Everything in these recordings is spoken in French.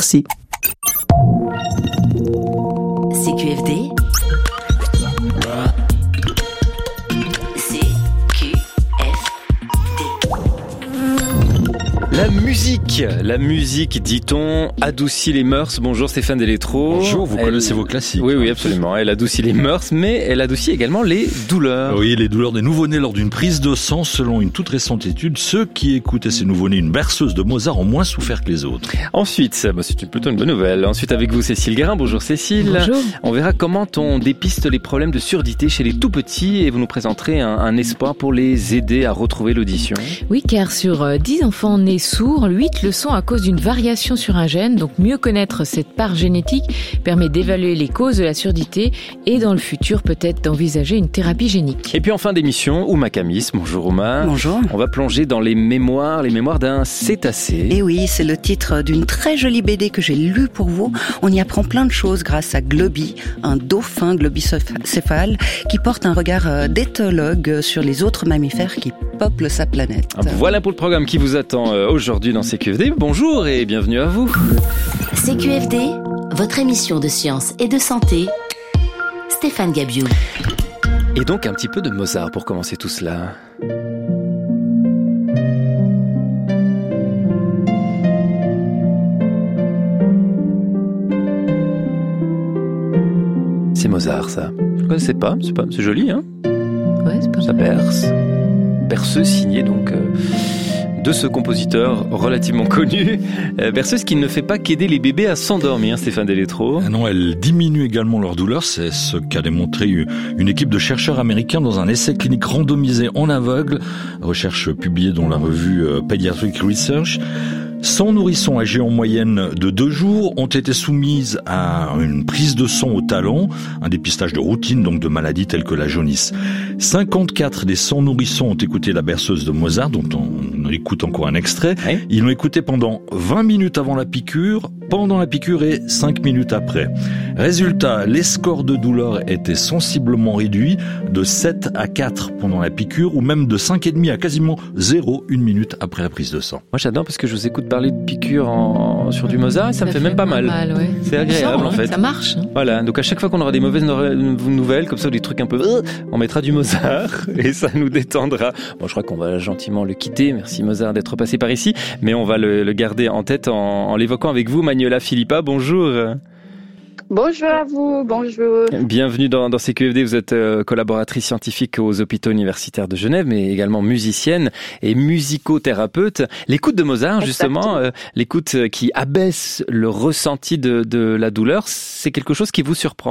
Merci. CQFD. La musique, dit-on, adoucit les mœurs. Bonjour Stéphane Delétro. Bonjour, vous connaissez vos classiques. Oui, absolument. Elle adoucit les mœurs, mais elle adoucit également les douleurs. Oui, les douleurs des nouveau-nés lors d'une prise de sang. Selon une toute récente étude, ceux qui écoutaient ces nouveau-nés une berceuse de Mozart ont moins souffert que les autres. Ensuite, c'est plutôt une bonne nouvelle. Ensuite, avec vous, Cécile Guérin. Bonjour Cécile. Bonjour. On verra comment on dépiste les problèmes de surdité chez les tout-petits et vous nous présenterez un espoir pour les aider à retrouver l'audition. Oui, car sur 10 enfants nés sourds, 8 le sont à cause d'une variation sur un gène. Donc mieux connaître cette part génétique permet d'évaluer les causes de la surdité et dans le futur peut-être d'envisager une thérapie génique. Et puis en fin d'émission, Ouma Camis. Bonjour Ouma. Bonjour. On va plonger dans les mémoires d'un cétacé. Et oui, c'est le titre d'une très jolie BD que j'ai lue pour vous. On y apprend plein de choses grâce à Globi, un dauphin globicéphale qui porte un regard d'éthologue sur les autres mammifères qui peuplent sa planète. Voilà pour le programme qui vous attend aujourd'hui dans CQFD. Bonjour et bienvenue à vous. CQFD, votre émission de science et de santé. Stéphane Gabiou. Et donc un petit peu de Mozart pour commencer tout cela. C'est Mozart, ça. Je ne connaissais pas, c'est joli, hein. Ouais, c'est pas Ça mal. berce. Berceuse signée donc de ce compositeur relativement connu. Berceuse qui ne fait pas qu'aider les bébés à s'endormir, Stéphane Delétro. Ah non, elle diminue également leur douleur. C'est ce qu'a démontré une équipe de chercheurs américains dans un essai clinique randomisé en aveugle. Recherche publiée dans la revue Pediatric Research. 100 nourrissons âgés en moyenne de 2 jours ont été soumises à une prise de sang au talon, un dépistage de routine donc de maladies telles que la jaunisse. 54 des 100 nourrissons ont écouté la berceuse de Mozart, dont on écoute encore un extrait. Oui. Ils l'ont écouté pendant 20 minutes avant la piqûre, pendant la piqûre et 5 minutes après. Résultat, les scores de douleur étaient sensiblement réduits de 7 à 4 pendant la piqûre ou même de 5,5 à quasiment 0 une minute après la prise de sang. Moi j'adore parce que je vous écoute parler de piqûres sur du Mozart et ça me fait même pas mal. Ouais. C'est agréable en fait. Ça marche. Hein. Voilà, donc à chaque fois qu'on aura des mauvaises nouvelles, comme ça, des trucs un peu... on mettra du Mozart et ça nous détendra. Bon, je crois qu'on va gentiment le quitter. Merci Mozart d'être passé par ici. Mais on va le garder en tête en l'évoquant avec vous. Magnola Philippa, bonjour. Bonjour à vous, bonjour. Bienvenue dans CQFD, vous êtes collaboratrice scientifique aux hôpitaux universitaires de Genève, mais également musicienne et musicothérapeute. L'écoute de Mozart, justement, l'écoute qui abaisse le ressenti de la douleur, c'est quelque chose qui vous surprend ?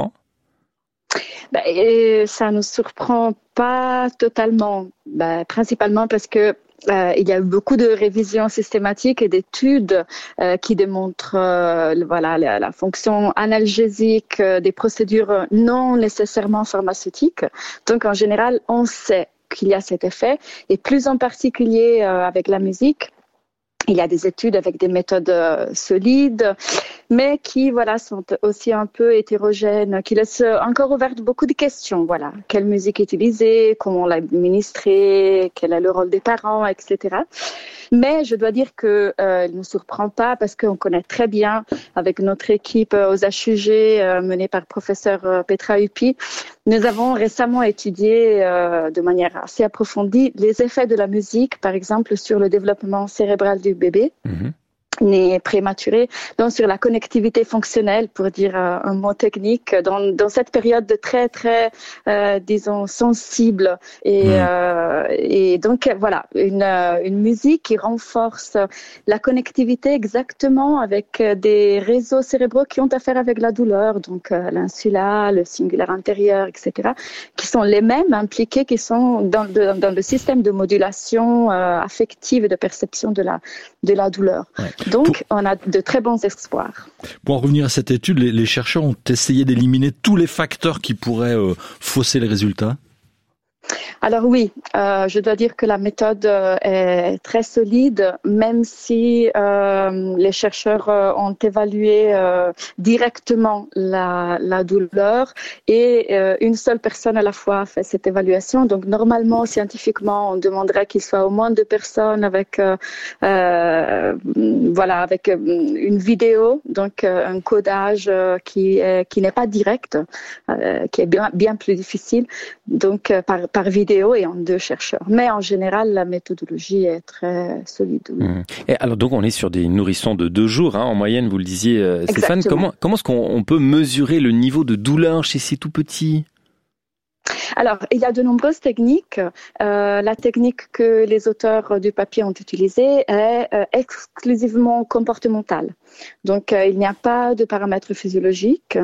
Ça ne nous surprend pas totalement, principalement parce que il y a eu beaucoup de révisions systématiques et d'études qui démontrent la fonction analgésique des procédures non nécessairement pharmaceutiques. Donc en général, on sait qu'il y a cet effet et plus en particulier avec la musique. Il y a des études avec des méthodes solides, mais qui sont aussi un peu hétérogènes, qui laissent encore ouvertes beaucoup de questions. Voilà, quelle musique utiliser, comment l'administrer, quel est le rôle des parents, etc. Mais je dois dire que il ne nous surprend pas parce qu'on connaît très bien avec notre équipe aux HUG menée par professeur Petra Huppi. Nous avons récemment étudié de manière assez approfondie les effets de la musique, par exemple sur le développement cérébral du bébé. Né prématuré, donc sur la connectivité fonctionnelle, pour dire un mot technique, dans cette période de très disons sensible et donc voilà une musique qui renforce la connectivité exactement avec des réseaux cérébraux qui ont affaire avec la douleur, donc l'insula, le cingulaire antérieur, etc., qui sont les mêmes impliqués, qui sont dans le système de modulation affective et de perception de la douleur. Ouais. Donc, on a de très bons espoirs. Pour en revenir à cette étude, les chercheurs ont essayé d'éliminer tous les facteurs qui pourraient fausser les résultats. Alors oui, je dois dire que la méthode est très solide, même si les chercheurs ont évalué directement la douleur et une seule personne à la fois a fait cette évaluation. Donc normalement, scientifiquement, on demanderait qu'il soit au moins 2 personnes avec avec une vidéo, donc un codage qui n'est pas direct, qui est bien plus difficile. Donc par vidéo et en 2 chercheurs. Mais en général, la méthodologie est très solide. Oui. Et alors donc on est sur des nourrissons de 2 jours, en moyenne, vous le disiez, Stéphane. Comment est-ce qu'on peut mesurer le niveau de douleur chez ces tout petits ? Alors, il y a de nombreuses techniques. La technique que les auteurs du papier ont utilisée est exclusivement comportementale. Donc, il n'y a pas de paramètres physiologiques,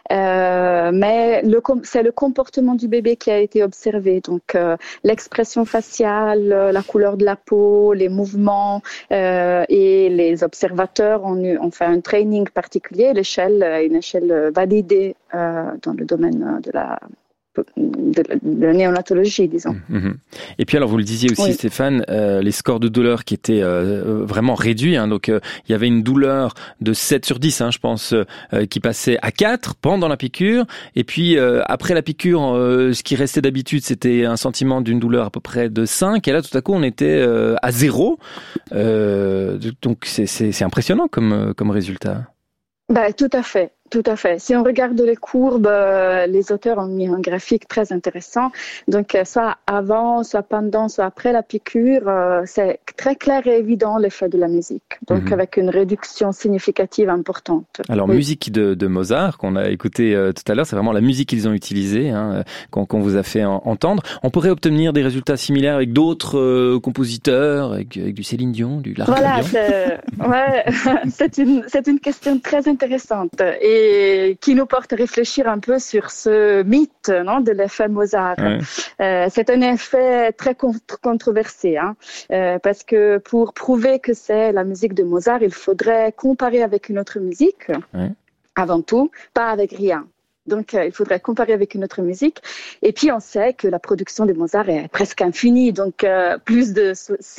mais c'est le comportement du bébé qui a été observé. Donc, l'expression faciale, la couleur de la peau, les mouvements et les observateurs ont fait un training particulier. Une échelle validée dans le domaine de la néonatologie, disons. Et puis alors vous le disiez aussi, oui. Stéphane, les scores de douleur qui étaient vraiment réduits, donc il y avait une douleur de 7 sur 10, je pense, qui passait à 4 pendant la piqûre, et puis après la piqûre, ce qui restait d'habitude, c'était un sentiment d'une douleur à peu près de 5, et là tout à coup on était à 0, donc c'est impressionnant comme résultat. Tout à fait. Tout à fait. Si on regarde les courbes, les auteurs ont mis un graphique très intéressant. Donc, soit avant, soit pendant, soit après la piqûre, c'est très clair et évident l'effet de la musique. Donc, avec une réduction significative importante. Alors, oui. Musique de Mozart, qu'on a écouté tout à l'heure, c'est vraiment la musique qu'ils ont utilisée, qu'on vous a fait entendre. On pourrait obtenir des résultats similaires avec d'autres compositeurs, avec du Céline Dion, du Lara Fabian. C'est une question très intéressante. Et qui nous porte à réfléchir un peu sur ce mythe de l'effet Mozart. Ouais. C'est un effet très controversé, parce que pour prouver que c'est la musique de Mozart, il faudrait comparer avec une autre musique, avant tout, pas avec rien. Donc, il faudrait comparer avec une autre musique. Et puis, on sait que la production de Mozart est presque infinie. Donc, plus de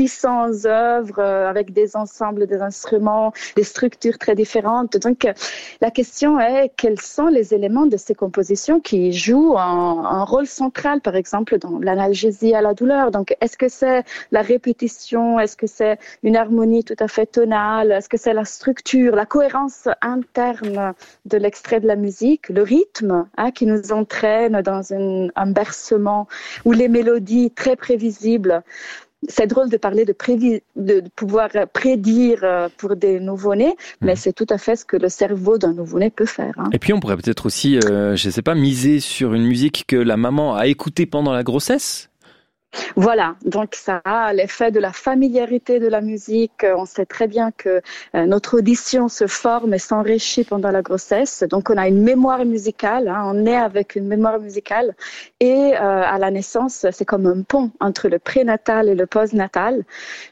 600 œuvres avec des ensembles, des instruments, des structures très différentes. Donc, la question est quels sont les éléments de ces compositions qui jouent un rôle central, par exemple, dans l'analgésie à la douleur. Donc, est-ce que c'est la répétition? Est-ce que c'est une harmonie tout à fait tonale? Est-ce que c'est la structure, la cohérence interne de l'extrait de la musique, le rythme? Qui nous entraîne dans un bercement ou les mélodies très prévisibles. C'est drôle de parler de pouvoir prédire pour des nouveau-nés, mais c'est tout à fait ce que le cerveau d'un nouveau-né peut faire. Et puis on pourrait peut-être aussi, miser sur une musique que la maman a écoutée pendant la grossesse. Voilà, donc ça a l'effet de la familiarité de la musique. On sait très bien que notre audition se forme et s'enrichit pendant la grossesse. Donc on a une mémoire musicale, on naît avec une mémoire musicale. Et à la naissance, c'est comme un pont entre le prénatal et le postnatal.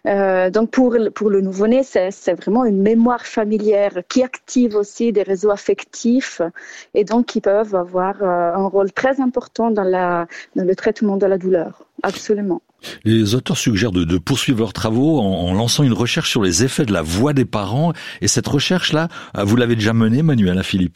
Donc pour le nouveau-né, c'est vraiment une mémoire familière qui active aussi des réseaux affectifs et donc qui peuvent avoir un rôle très important dans le traitement de la douleur. Absolument. Les auteurs suggèrent de poursuivre leurs travaux en lançant une recherche sur les effets de la voix des parents. Et cette recherche-là, vous l'avez déjà menée, Manuela Philippa ?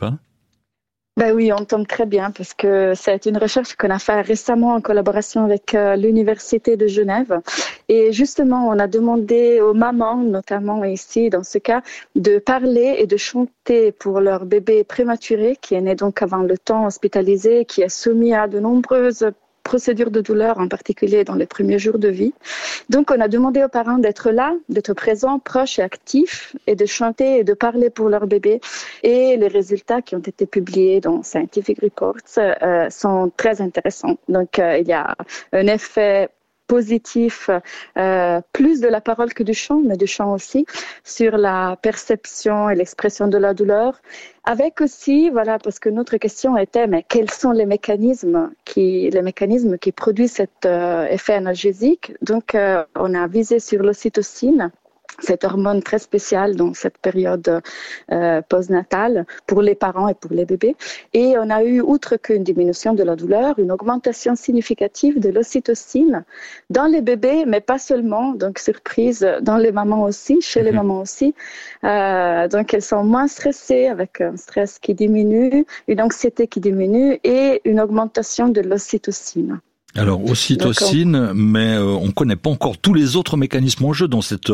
Oui, on tombe très bien parce que c'est une recherche qu'on a fait récemment en collaboration avec l'Université de Genève. Et justement, on a demandé aux mamans, notamment ici dans ce cas, de parler et de chanter pour leur bébé prématuré qui est né donc avant le temps hospitalisé, qui est soumis à de nombreuses procédures de douleur, en particulier dans les premiers jours de vie. Donc, on a demandé aux parents d'être là, d'être présents, proches et actifs, et de chanter et de parler pour leur bébé. Et les résultats qui ont été publiés dans Scientific Reports sont très intéressants. Donc, il y a un effet positif, plus de la parole que du chant, mais du chant aussi, sur la perception et l'expression de la douleur. Avec aussi, parce que notre question était, mais quels sont les mécanismes qui produisent cet effet analgésique? Donc, on a visé sur l'ocytocine cette hormone très spéciale dans cette période postnatale pour les parents et pour les bébés. Et on a eu, outre qu'une diminution de la douleur, une augmentation significative de l'ocytocine dans les bébés, mais pas seulement, donc surprise, dans les mamans aussi, chez les mamans aussi. Donc elles sont moins stressées, avec un stress qui diminue, une anxiété qui diminue et une augmentation de l'ocytocine. Alors, ocytocine, mais on connaît pas encore tous les autres mécanismes en jeu dans cette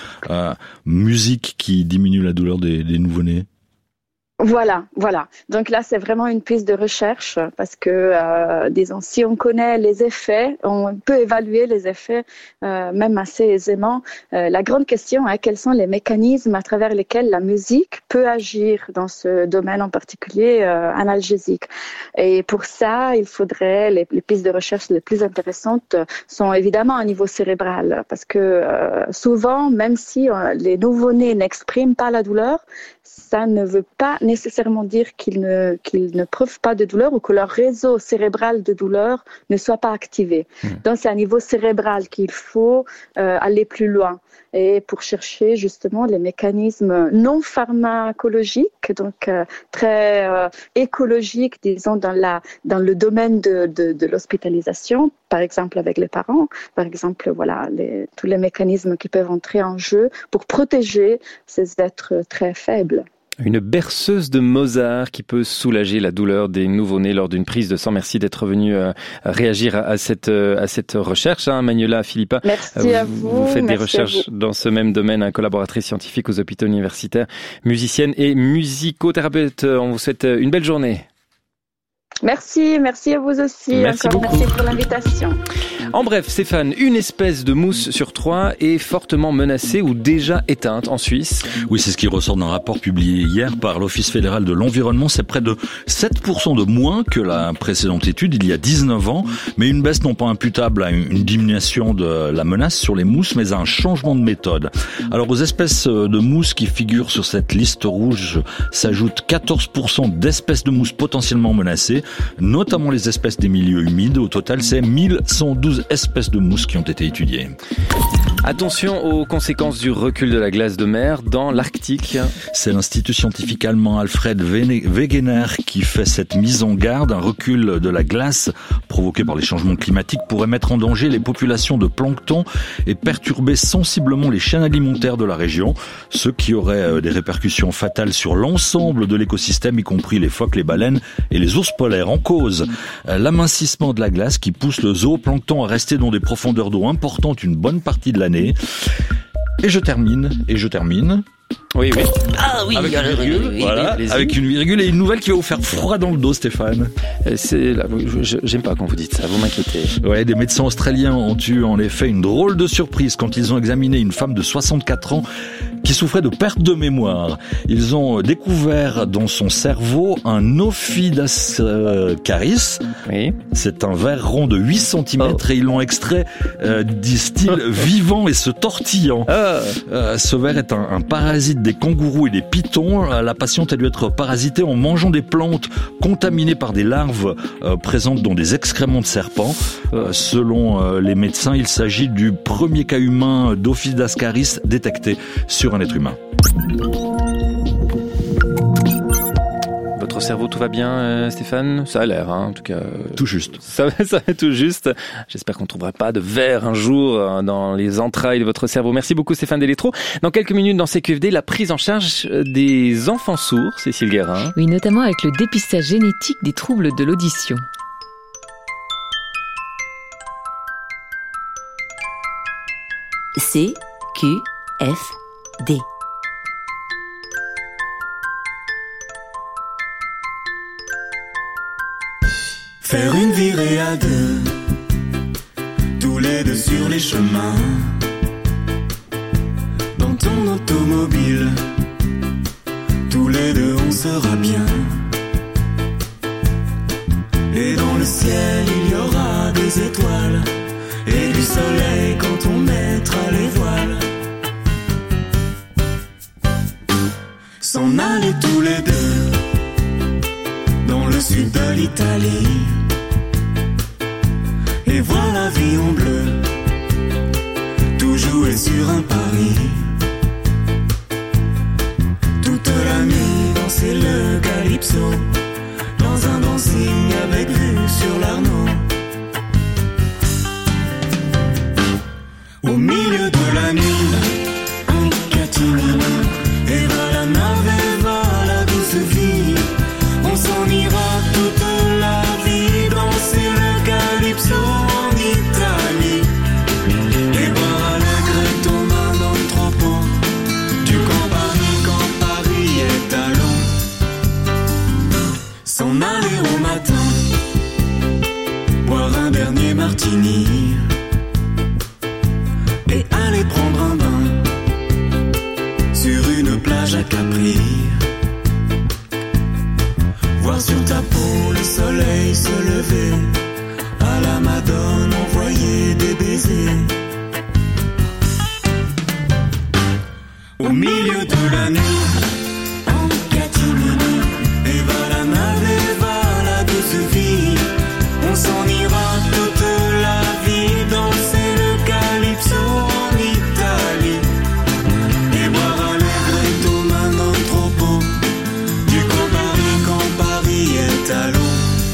musique qui diminue la douleur des nouveau-nés. Voilà. Donc là, c'est vraiment une piste de recherche parce que, disons, si on connaît les effets, on peut évaluer les effets même assez aisément. La grande question est quels sont les mécanismes à travers lesquels la musique peut agir dans ce domaine en particulier analgésique. Et pour ça, il faudrait, les pistes de recherche les plus intéressantes sont évidemment à niveau cérébral parce que souvent, même si les nouveau-nés n'expriment pas la douleur, ça ne veut pas nécessairement dire qu'ils ne prouvent pas de douleur ou que leur réseau cérébral de douleur ne soit pas activé. Donc, c'est à niveau cérébral qu'il faut aller plus loin et pour chercher justement les mécanismes non pharmacologiques, donc très écologiques, disons, dans le domaine de l'hospitalisation, par exemple avec les parents, par exemple, voilà, tous les mécanismes qui peuvent entrer en jeu pour protéger ces êtres très faibles. Une berceuse de Mozart qui peut soulager la douleur des nouveau-nés lors d'une prise de sang. Merci d'être venu réagir à cette recherche, Manuela Philippa. Merci à vous. Vous faites des recherches dans ce même domaine, collaboratrice scientifique aux hôpitaux universitaires, musicienne et musicothérapeute. On vous souhaite une belle journée. Merci à vous aussi. Merci beaucoup. Merci pour l'invitation. En bref, Stéphane, une espèce de mousse sur 3 est fortement menacée ou déjà éteinte en Suisse. Oui, c'est ce qui ressort d'un rapport publié hier par l'Office fédéral de l'environnement. C'est près de 7% de moins que la précédente étude, il y a 19 ans. Mais une baisse non pas imputable à une diminution de la menace sur les mousses, mais à un changement de méthode. Alors, aux espèces de mousses qui figurent sur cette liste rouge s'ajoutent 14% d'espèces de mousses potentiellement menacées, notamment les espèces des milieux humides. Au total, c'est 1112 espèces de mousses qui ont été étudiées. Attention aux conséquences du recul de la glace de mer dans l'Arctique. C'est l'Institut scientifique allemand Alfred Wegener qui fait cette mise en garde. Un recul de la glace provoqué par les changements climatiques pourrait mettre en danger les populations de plancton et perturber sensiblement les chaînes alimentaires de la région, ce qui aurait des répercussions fatales sur l'ensemble de l'écosystème, y compris les phoques, les baleines et les ours polaires. En cause, l'amincissement de la glace qui pousse le zooplancton à rester dans des profondeurs d'eau importantes une bonne partie de l'année. Et je termine. Oui. Ah oui, avec une virgule, voilà, avec une virgule et une nouvelle qui va vous faire froid dans le dos, Stéphane. J'aime pas quand vous dites ça, vous m'inquiétez. Ouais, des médecins australiens ont eu en effet une drôle de surprise quand ils ont examiné une femme de 64 ans qui souffrait de perte de mémoire. Ils ont découvert dans son cerveau un ophidascaris. Oui. C'est un ver rond de 8 cm et ils l'ont extrait, disent-ils, vivant et se tortillant. Ce ver est un parasite des kangourous et des pythons. La patiente a dû être parasitée en mangeant des plantes contaminées par des larves présentes dans des excréments de serpents. Selon les médecins, il s'agit du premier cas humain d'ophidascaris détecté sur un être humain. Votre cerveau, tout va bien, Stéphane? Ça a l'air, en tout cas. Tout juste. Ça va tout juste. J'espère qu'on ne trouvera pas de verre un jour dans les entrailles de votre cerveau. Merci beaucoup, Stéphane Delétro. Dans quelques minutes, dans CQFD, la prise en charge des enfants sourds, Cécile Guérin. Oui, notamment avec le dépistage génétique des troubles de l'audition. CQFD. Faire une virée à deux, tous les deux sur les chemins, dans ton automobile, tous les deux on sera bien. Et dans le ciel il y aura des étoiles et du soleil quand on mettra les voiles. S'en aller tous les deux dans le sud de l'Italie et voir la vie en bleu, tout jouer sur un pari. calypso, dans un dancing avec vue sur l'Arnaud. Au milieu de la nuit, en catimini, et va la nave, va la douce vie. On s'en ira toute la vie, danser le calypso en Italie. Et boire à l'agréto main dans le tropon, du Campari quand Paris est à l'eau. S'en aller au matin, boire un dernier martini, et aller prendre un bain sur une plage à Capri. Voir sur ta peau le soleil se lever, à la Madone envoyer des baisers. Au milieu de la nuit, en catimini, et va la nave, et va la douce vie. On s'en ira toute la vie, danser le calypso en Italie. Et boire à l'agréto main dans le tropon, du Campari quand Paris est à l'eau.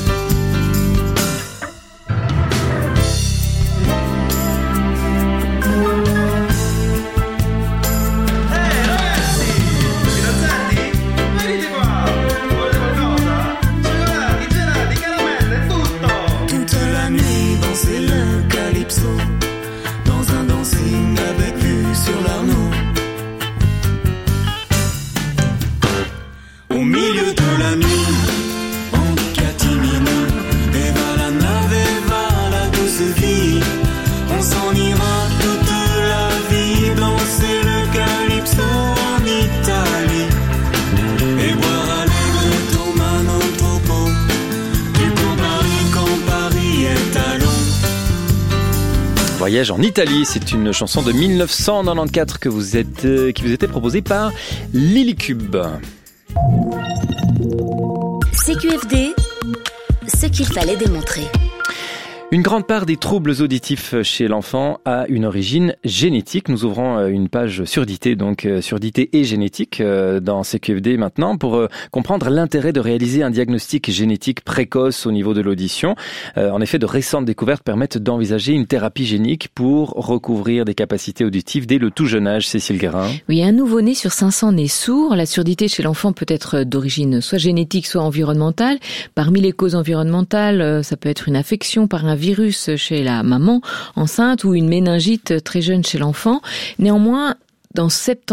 Toute la nuit danser le calypso, dans un dancing avec vue sur l'Arnaud. Au milieu de la nuit, en catimini, et va la nave, et va la douce vie. On s'en ira toute la vie, danser le calypso en Italie. Et boire à l'agréto main dans le tropon, du Campari quand Paris est à l'eau. Voyage en Italie, c'est une chanson de 1994 qui vous était proposée par Lily Cube. CQFD, ce qu'il fallait démontrer. Une grande part des troubles auditifs chez l'enfant a une origine génétique. Nous ouvrons une page surdité, donc surdité et génétique dans CQFD maintenant pour comprendre l'intérêt de réaliser un diagnostic génétique précoce au niveau de l'audition. En effet, de récentes découvertes permettent d'envisager une thérapie génique pour recouvrir des capacités auditives dès le tout jeune âge. Cécile Guérin. Oui, un nouveau-né sur 500 naît sourd. La surdité chez l'enfant peut être d'origine soit génétique, soit environnementale. Parmi les causes environnementales, ça peut être une infection par un virus chez la maman enceinte ou une méningite très jeune chez l'enfant. Néanmoins, dans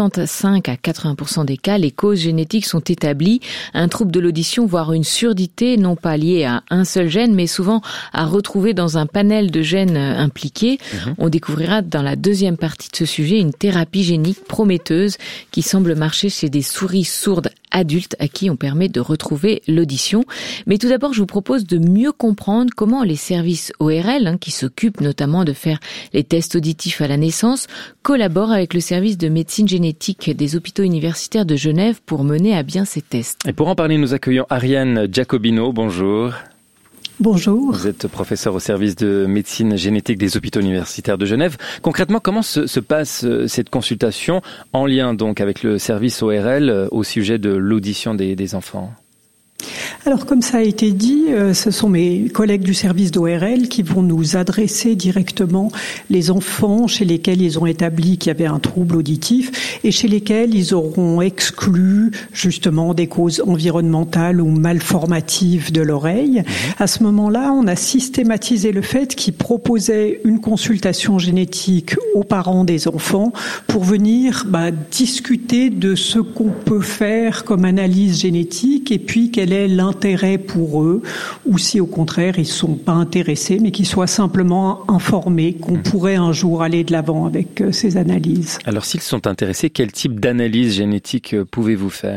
75 à 80% des cas, les causes génétiques sont établies. Un trouble de l'audition, voire une surdité, non pas liée à un seul gène, mais souvent à retrouver dans un panel de gènes impliqués. On découvrira dans la deuxième partie de ce sujet une thérapie génique prometteuse qui semble marcher chez des souris sourdes adultes à qui on permet de retrouver l'audition. Mais tout d'abord, je vous propose de mieux comprendre comment les services ORL, qui s'occupent notamment de faire les tests auditifs à la naissance, collaborent avec le service de médecine génétique des hôpitaux universitaires de Genève pour mener à bien ces tests. Et pour en parler, nous accueillons Ariane Giacobino. Bonjour. Bonjour. Vous êtes professeur au service de médecine génétique des hôpitaux universitaires de Genève. Concrètement, comment se passe cette consultation en lien donc avec le service ORL au sujet de l'audition des enfants ? Alors, comme ça a été dit, ce sont mes collègues du service d'ORL qui vont nous adresser directement les enfants chez lesquels ils ont établi qu'il y avait un trouble auditif et chez lesquels ils auront exclu justement des causes environnementales ou malformatives de l'oreille. À ce moment-là, on a systématisé le fait qu'ils proposaient une consultation génétique aux parents des enfants pour venir discuter de ce qu'on peut faire comme analyse génétique et puis quel est l'intérêt pour eux, ou si au contraire ils ne sont pas intéressés, mais qu'ils soient simplement informés qu'on pourrait un jour aller de l'avant avec ces analyses. Alors s'ils sont intéressés, quel type d'analyse génétique pouvez-vous faire ?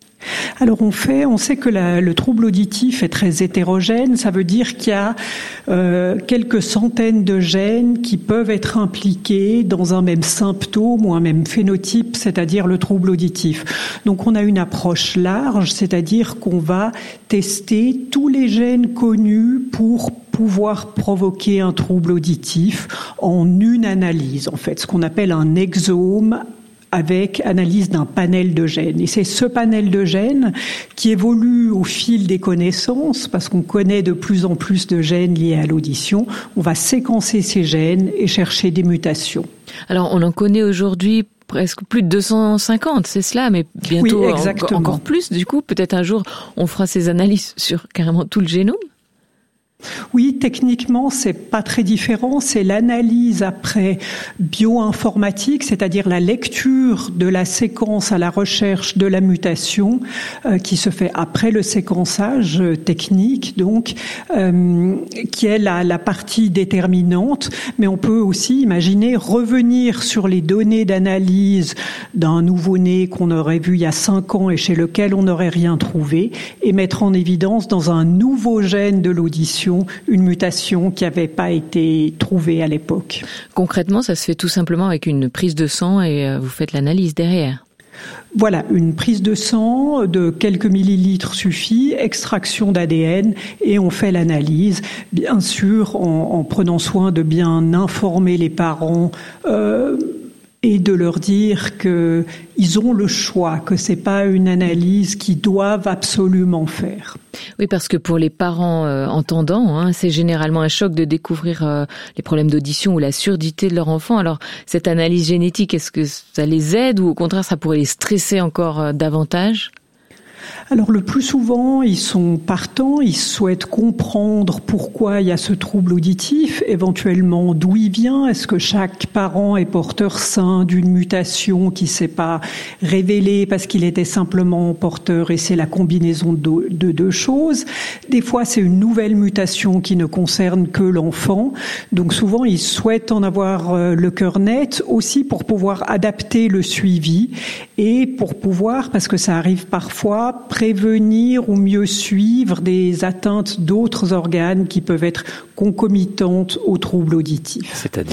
Alors on sait que le trouble auditif est très hétérogène, ça veut dire qu'il y a quelques centaines de gènes qui peuvent être impliqués dans un même symptôme ou un même phénotype, c'est-à-dire le trouble auditif. Donc on a une approche large, c'est-à-dire qu'on va tester tous les gènes connus pour pouvoir provoquer un trouble auditif en une analyse, en fait, ce qu'on appelle un exome avec analyse d'un panel de gènes. Et c'est ce panel de gènes qui évolue au fil des connaissances, parce qu'on connaît de plus en plus de gènes liés à l'audition. On va séquencer ces gènes et chercher des mutations. Alors, on en connaît aujourd'hui presque plus de 250, c'est cela, mais bientôt encore plus. Du coup, peut-être un jour, on fera ces analyses sur carrément tout le génome. Oui, techniquement, c'est pas très différent. C'est l'analyse après bioinformatique, c'est-à-dire la lecture de la séquence à la recherche de la mutation, qui se fait après le séquençage technique, donc, qui est la partie déterminante. Mais on peut aussi imaginer revenir sur les données d'analyse d'un nouveau-né qu'on aurait vu il y a 5 ans et chez lequel on n'aurait rien trouvé, et mettre en évidence dans un nouveau gène de l'audition une mutation qui n'avait pas été trouvée à l'époque. Concrètement, ça se fait tout simplement avec une prise de sang et vous faites l'analyse derrière. Voilà, une prise de sang de quelques millilitres suffit, extraction d'ADN et on fait l'analyse. Bien sûr, en prenant soin de bien informer les parents et de leur dire que ils ont le choix, que c'est pas une analyse qu'ils doivent absolument faire. Oui, parce que pour les parents entendants, c'est généralement un choc de découvrir les problèmes d'audition ou la surdité de leur enfant. Alors, cette analyse génétique, est-ce que ça les aide ou au contraire, ça pourrait les stresser encore davantage ? Alors le plus souvent, ils sont partants, ils souhaitent comprendre pourquoi il y a ce trouble auditif, éventuellement d'où il vient, est-ce que chaque parent est porteur sain d'une mutation qui ne s'est pas révélée parce qu'il était simplement porteur et c'est la combinaison de deux choses. Des fois, c'est une nouvelle mutation qui ne concerne que l'enfant, donc souvent ils souhaitent en avoir le cœur net, aussi pour pouvoir adapter le suivi et pour pouvoir, parce que ça arrive parfois, prévenir ou mieux suivre des atteintes d'autres organes qui peuvent être concomitantes aux troubles auditifs.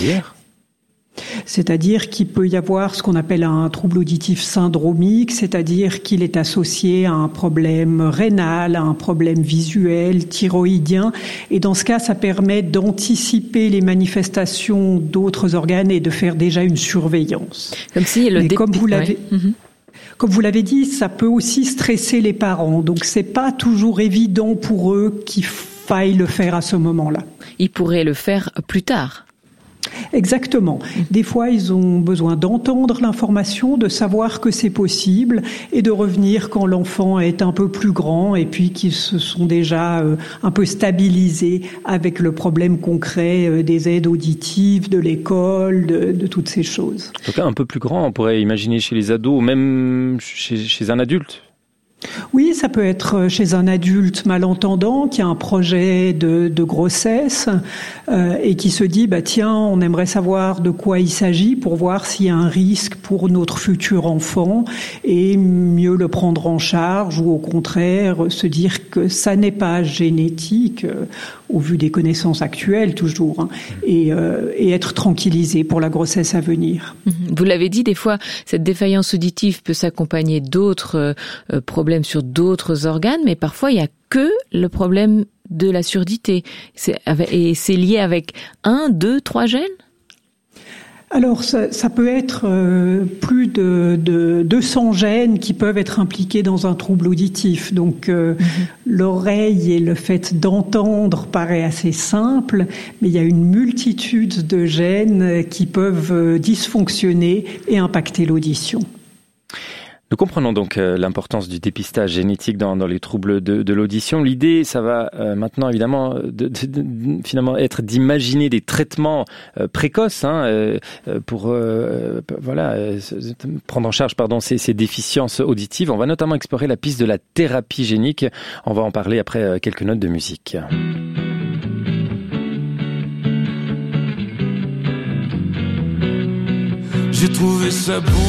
C'est-à-dire qu'il peut y avoir ce qu'on appelle un trouble auditif syndromique, c'est-à-dire qu'il est associé à un problème rénal, à un problème visuel, thyroïdien. Et dans ce cas, ça permet d'anticiper les manifestations d'autres organes et de faire déjà une surveillance. Comme vous l'avez dit, ça peut aussi stresser les parents. Donc, c'est pas toujours évident pour eux qu'il faille le faire à ce moment-là. Ils pourraient le faire plus tard. Exactement. Des fois, ils ont besoin d'entendre l'information, de savoir que c'est possible et de revenir quand l'enfant est un peu plus grand et puis qu'ils se sont déjà un peu stabilisés avec le problème concret des aides auditives, de l'école, de toutes ces choses. En tout cas, un peu plus grand, on pourrait imaginer chez les ados ou même chez un adulte. Oui, ça peut être chez un adulte malentendant qui a un projet de grossesse et qui se dit tiens, on aimerait savoir de quoi il s'agit pour voir s'il y a un risque pour notre futur enfant et mieux le prendre en charge ou au contraire se dire que ça n'est pas génétique au vu des connaissances actuelles toujours et être tranquillisé pour la grossesse à venir. Vous l'avez dit, des fois cette défaillance auditive peut s'accompagner d'autres problèmes sur d'autres organes, mais parfois il n'y a que le problème de la surdité. Et c'est lié avec 1, 2, 3 gènes ? Alors, ça peut être plus de 200 gènes qui peuvent être impliqués dans un trouble auditif. Donc, l'oreille et le fait d'entendre paraît assez simple, mais il y a une multitude de gènes qui peuvent dysfonctionner et impacter l'audition. Nous comprenons donc l'importance du dépistage génétique dans les troubles de l'audition. L'idée, ça va maintenant évidemment finalement être d'imaginer des traitements précoces pour prendre en charge ces déficiences auditives. On va notamment explorer la piste de la thérapie génique. On va en parler après quelques notes de musique. J'ai trouvé ça beau,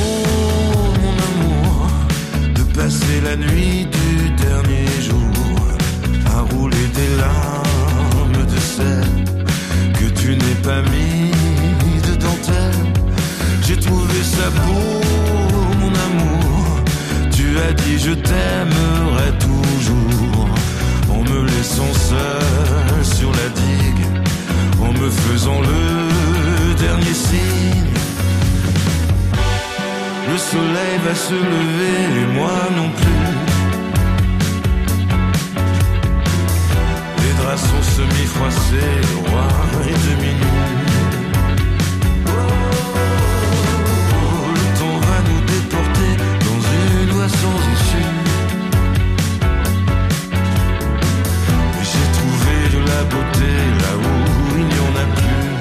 passer la nuit du dernier jour à rouler des larmes de sel que tu n'es pas mis de dentelle. J'ai trouvé ça beau, mon amour. Tu as dit je t'aimerai toujours en me laissant seul sur la digue, en me faisant le dernier signe. Le soleil va se lever et moi non plus. Les draps sont semi-froissés, le roi est demi-nu. Le temps va nous déporter dans une voie sans issue. Mais j'ai trouvé de la beauté là où il n'y en a plus.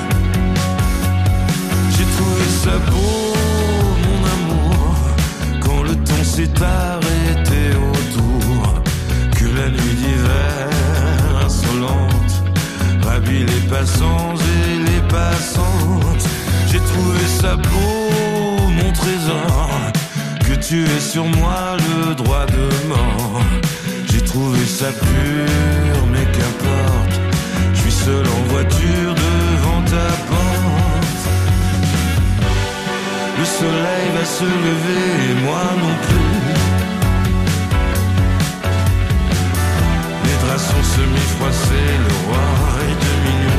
J'ai trouvé ça beau, mon amour, quand le temps s'est arrêté autour, que la nuit d'hiver insolente ravit les passants et les passantes. J'ai trouvé ça beau, mon trésor, que tu aies sur moi le droit de mort. J'ai trouvé ça pur, mais qu'importe, je suis seul en voiture devant ta porte. Le soleil va se lever et moi non plus. Les draps sont semi-froissés, le roi est demi-nu.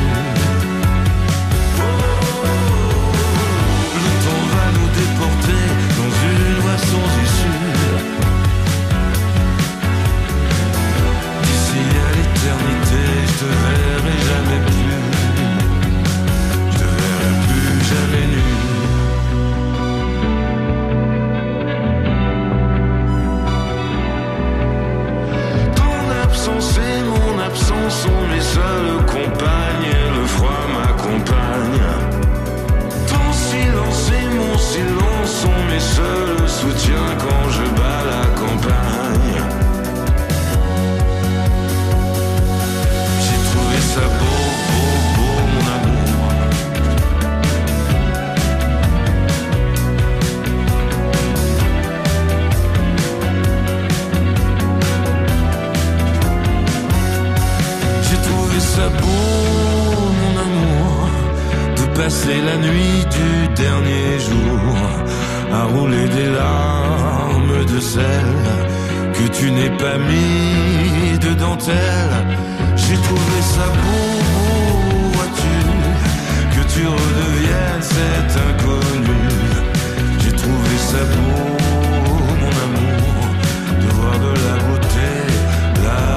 Le temps va nous déporter dans une voie sans issue. D'ici à l'éternité, je te verrai jamais plus. Je te verrai plus jamais nu. Et mon absence sont mes seules compagnes. Le froid m'accompagne. Ton silence et mon silence sont mes seuls soutiens quand je bats la campagne. J'ai trouvé ça beau, beau, beau, mon amour. Ça beau, mon amour, de passer la nuit du dernier jour à rouler des larmes de sel que tu n'es pas mis de dentelle. J'ai trouvé ça beau, vois-tu, que tu redeviennes cet inconnu. J'ai trouvé ça beau, mon amour, de voir de la beauté là.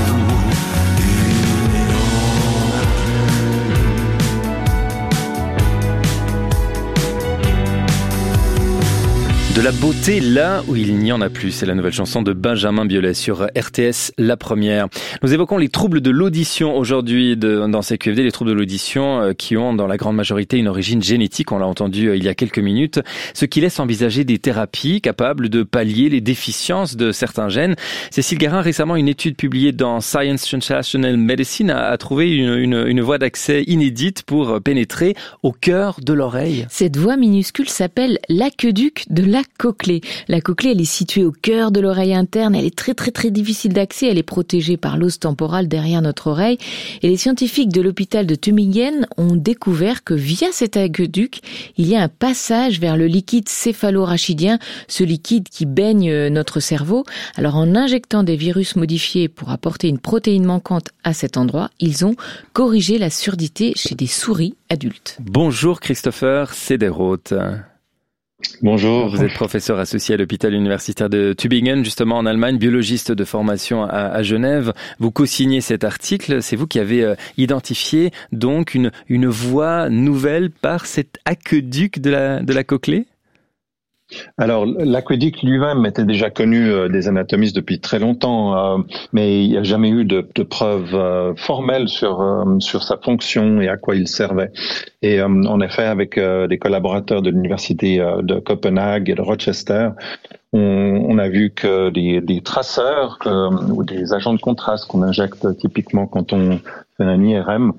De la beauté là où il n'y en a plus, c'est la nouvelle chanson de Benjamin Biolay sur RTS La Première. Nous évoquons les troubles de l'audition aujourd'hui dans CQFD, les troubles de l'audition qui ont dans la grande majorité une origine génétique, on l'a entendu il y a quelques minutes, ce qui laisse envisager des thérapies capables de pallier les déficiences de certains gènes. Cécile Guérin, récemment une étude publiée dans Science Translational Medicine a trouvé une voie d'accès inédite pour pénétrer au cœur de l'oreille. Cette voie minuscule s'appelle l'aqueduc de la cochlée. La cochlée, elle est située au cœur de l'oreille interne. Elle est très très très difficile d'accès. Elle est protégée par l'os temporal derrière notre oreille. Et les scientifiques de l'hôpital de Tübingen ont découvert que via cet aqueduc, il y a un passage vers le liquide céphalorachidien, ce liquide qui baigne notre cerveau. Alors en injectant des virus modifiés pour apporter une protéine manquante à cet endroit, ils ont corrigé la surdité chez des souris adultes. Bonjour Christopher Sederoth. Bonjour. Vous êtes professeur associé à l'hôpital universitaire de Tübingen, justement en Allemagne, biologiste de formation à Genève. Vous co-signez cet article. C'est vous qui avez identifié donc une voie nouvelle par cet aqueduc de la cochlée? Alors, l'aqueduc lui-même était déjà connu des anatomistes depuis très longtemps, mais il n'y a jamais eu de preuves formelles sur sa fonction et à quoi il servait. Et en effet, avec des collaborateurs de l'université de Copenhague et de Rochester, on a vu que des traceurs ou des agents de contraste qu'on injecte typiquement quand on fait un IRM,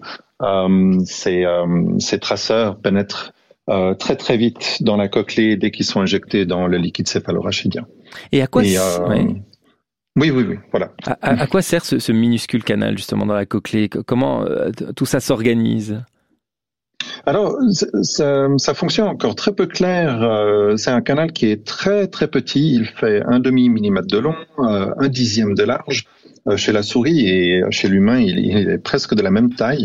ces traceurs pénètrent très très vite dans la cochlée dès qu'ils sont injectés dans le liquide céphalorachidien. Et à quoi Oui, voilà. À quoi sert ce minuscule canal justement dans la cochlée? Comment tout ça s'organise? Alors, ça fonctionne encore très peu clair. C'est un canal qui est très très petit. Il fait 1/2 millimètre de long, 1/10 de large. chez la souris et chez l'humain, il est presque de la même taille.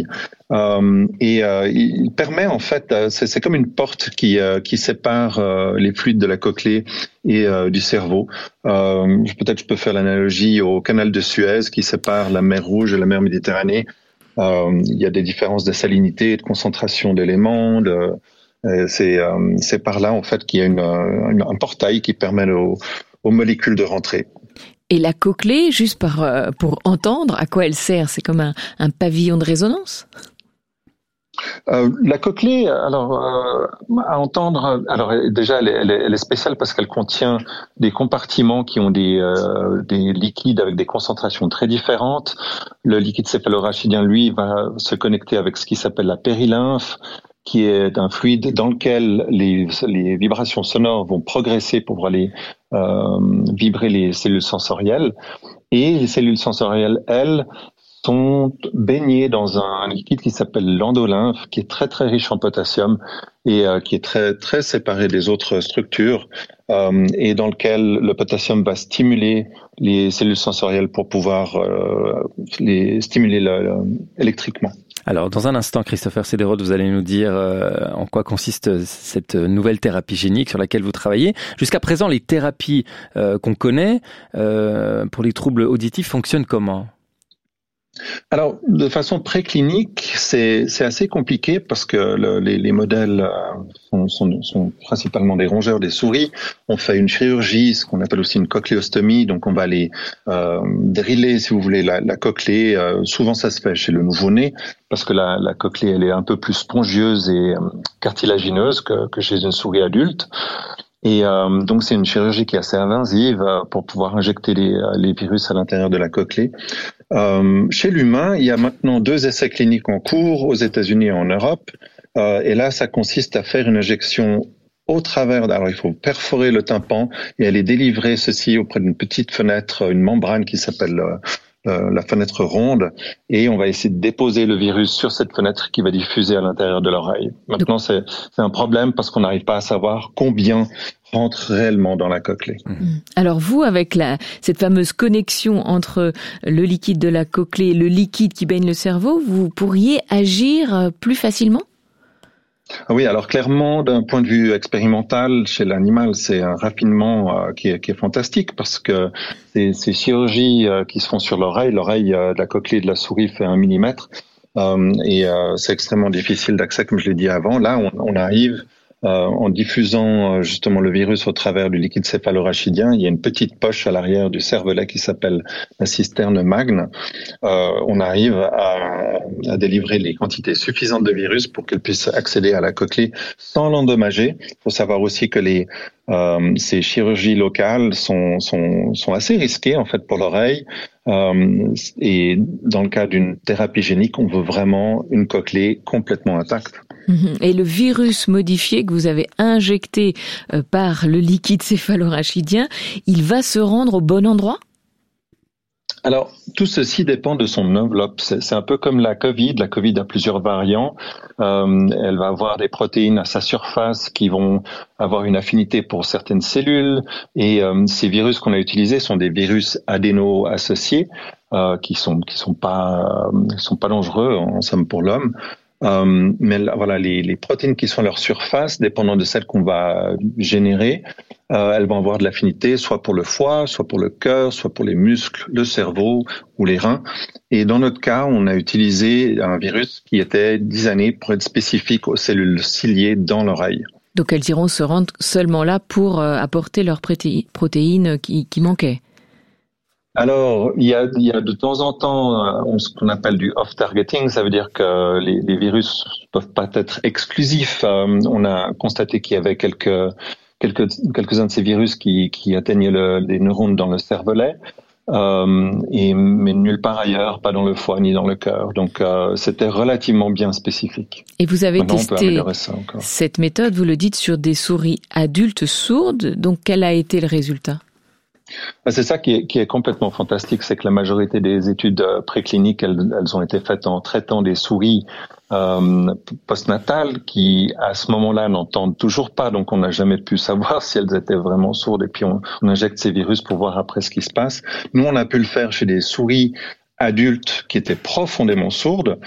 Il permet en fait, c'est comme une porte qui sépare les fluides de la cochlée et du cerveau. Peut-être je peux faire l'analogie au canal de Suez qui sépare la mer Rouge et la mer Méditerranée. Il y a des différences de salinité, de concentration d'éléments. C'est par là en fait qu'il y a un portail qui permet aux molécules de rentrer. Et la cochlée, juste pour entendre, à quoi elle sert? C'est comme un pavillon de résonance? La cochlée, à entendre, déjà elle est spéciale parce qu'elle contient des compartiments qui ont des liquides avec des concentrations très différentes. Le liquide céphalorachidien, lui, va se connecter avec ce qui s'appelle la périlymphe, qui est un fluide dans lequel les vibrations sonores vont progresser pour aller vibrer les cellules sensorielles. Et les cellules sensorielles, elles, sont baignées dans un liquide qui s'appelle l'endolymphe, qui est très très riche en potassium et qui est très très séparé des autres structures et dans lequel le potassium va stimuler les cellules sensorielles pour pouvoir les stimuler électriquement. Alors, dans un instant, Christopher Cederroth, vous allez nous dire en quoi consiste cette nouvelle thérapie génique sur laquelle vous travaillez. Jusqu'à présent, les thérapies qu'on connaît pour les troubles auditifs fonctionnent comment ? Alors, de façon préclinique, c'est assez compliqué parce que les modèles sont principalement des rongeurs des souris. On fait une chirurgie, ce qu'on appelle aussi une cochléostomie, donc on va aller driller, si vous voulez, la cochlée. Souvent, ça se fait chez le nouveau-né parce que la cochlée, elle est un peu plus spongieuse et cartilagineuse que chez une souris adulte. Et donc c'est une chirurgie qui est assez invasive pour pouvoir injecter les virus à l'intérieur de la cochlée. Chez l'humain, il y a maintenant 2 essais cliniques en cours aux États-Unis et en Europe. Et là, ça consiste à faire une injection au travers. Alors, il faut perforer le tympan et aller délivrer ceci auprès d'une petite fenêtre, une membrane qui s'appelle la fenêtre ronde, et on va essayer de déposer le virus sur cette fenêtre qui va diffuser à l'intérieur de l'oreille. Maintenant, c'est un problème parce qu'on n'arrive pas à savoir combien rentre réellement dans la cochlée. Alors vous, avec cette fameuse connexion entre le liquide de la cochlée et le liquide qui baigne le cerveau, vous pourriez agir plus facilement ? Oui, alors clairement, d'un point de vue expérimental, chez l'animal, c'est un raffinement qui est fantastique parce que ces chirurgies qui se font sur l'oreille de la cochlée de la souris fait 1 millimètre et c'est extrêmement difficile d'accès, comme je l'ai dit avant. Là, on arrive en diffusant justement le virus au travers du liquide céphalorachidien. Il y a une petite poche à l'arrière du cervelet qui s'appelle la cisterne magne. On arrive à délivrer les quantités suffisantes de virus pour qu'elle puisse accéder à la cochlée sans l'endommager. Il faut savoir aussi que ces chirurgies locales sont assez risquées en fait pour l'oreille. Et dans le cas d'une thérapie génique, on veut vraiment une cochlée complètement intacte. Et le virus modifié que vous avez injecté par le liquide céphalorachidien, il va se rendre au bon endroit ? Alors, tout ceci dépend de son enveloppe. C'est un peu comme la Covid. La Covid a plusieurs variants. Elle va avoir des protéines à sa surface qui vont avoir une affinité pour certaines cellules. Et ces virus qu'on a utilisés sont des virus adéno-associés qui sont pas dangereux en somme pour l'homme. Mais voilà, les protéines qui sont à leur surface, dépendant de celles qu'on va générer, elles vont avoir de l'affinité soit pour le foie, soit pour le cœur, soit pour les muscles, le cerveau ou les reins. Et dans notre cas, on a utilisé un virus qui était designé pour être spécifique aux cellules ciliées dans l'oreille. Donc elles iront se rendre seulement là pour apporter leurs protéines qui manquaient. Alors, il y a de temps en temps ce qu'on appelle du off-targeting, ça veut dire que les virus peuvent pas être exclusifs. On a constaté qu'il y avait quelques-uns de ces virus qui atteignaient les neurones dans le cervelet, mais nulle part ailleurs, pas dans le foie ni dans le cœur. Donc, c'était relativement bien spécifique. Et vous avez Maintenant, testé cette méthode, vous le dites, sur des souris adultes sourdes. Donc, quel a été le résultat ? C'est ça qui est complètement fantastique, c'est que la majorité des études précliniques, elles ont été faites en traitant des souris postnatales qui, à ce moment-là, n'entendent toujours pas, donc on n'a jamais pu savoir si elles étaient vraiment sourdes, et puis on injecte ces virus pour voir après ce qui se passe. Nous, on a pu le faire chez des souris adultes qui étaient profondément sourdes,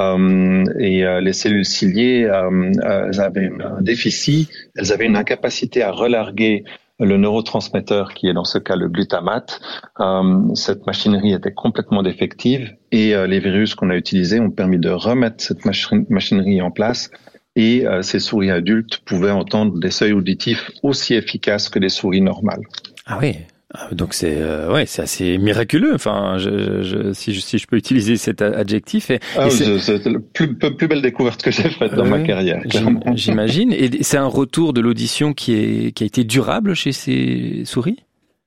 et les cellules ciliées elles avaient un déficit, elles avaient une incapacité à relarguer le neurotransmetteur qui est dans ce cas le glutamate. Cette machinerie était complètement défective et les virus qu'on a utilisés ont permis de remettre cette machinerie en place, et ces souris adultes pouvaient entendre des seuils auditifs aussi efficaces que des souris normales. Ah oui. Donc c'est assez miraculeux. Enfin, si je peux utiliser cet adjectif. C'est la plus belle découverte que j'ai faite dans ma carrière. J'imagine. Et c'est un retour de l'audition qui a été durable chez ces souris.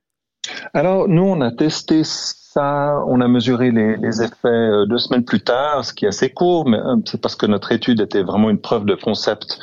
Alors nous, on a testé ça, on a mesuré les effets 2 semaines plus tard, ce qui est assez court, mais c'est parce que notre étude était vraiment une preuve de concept.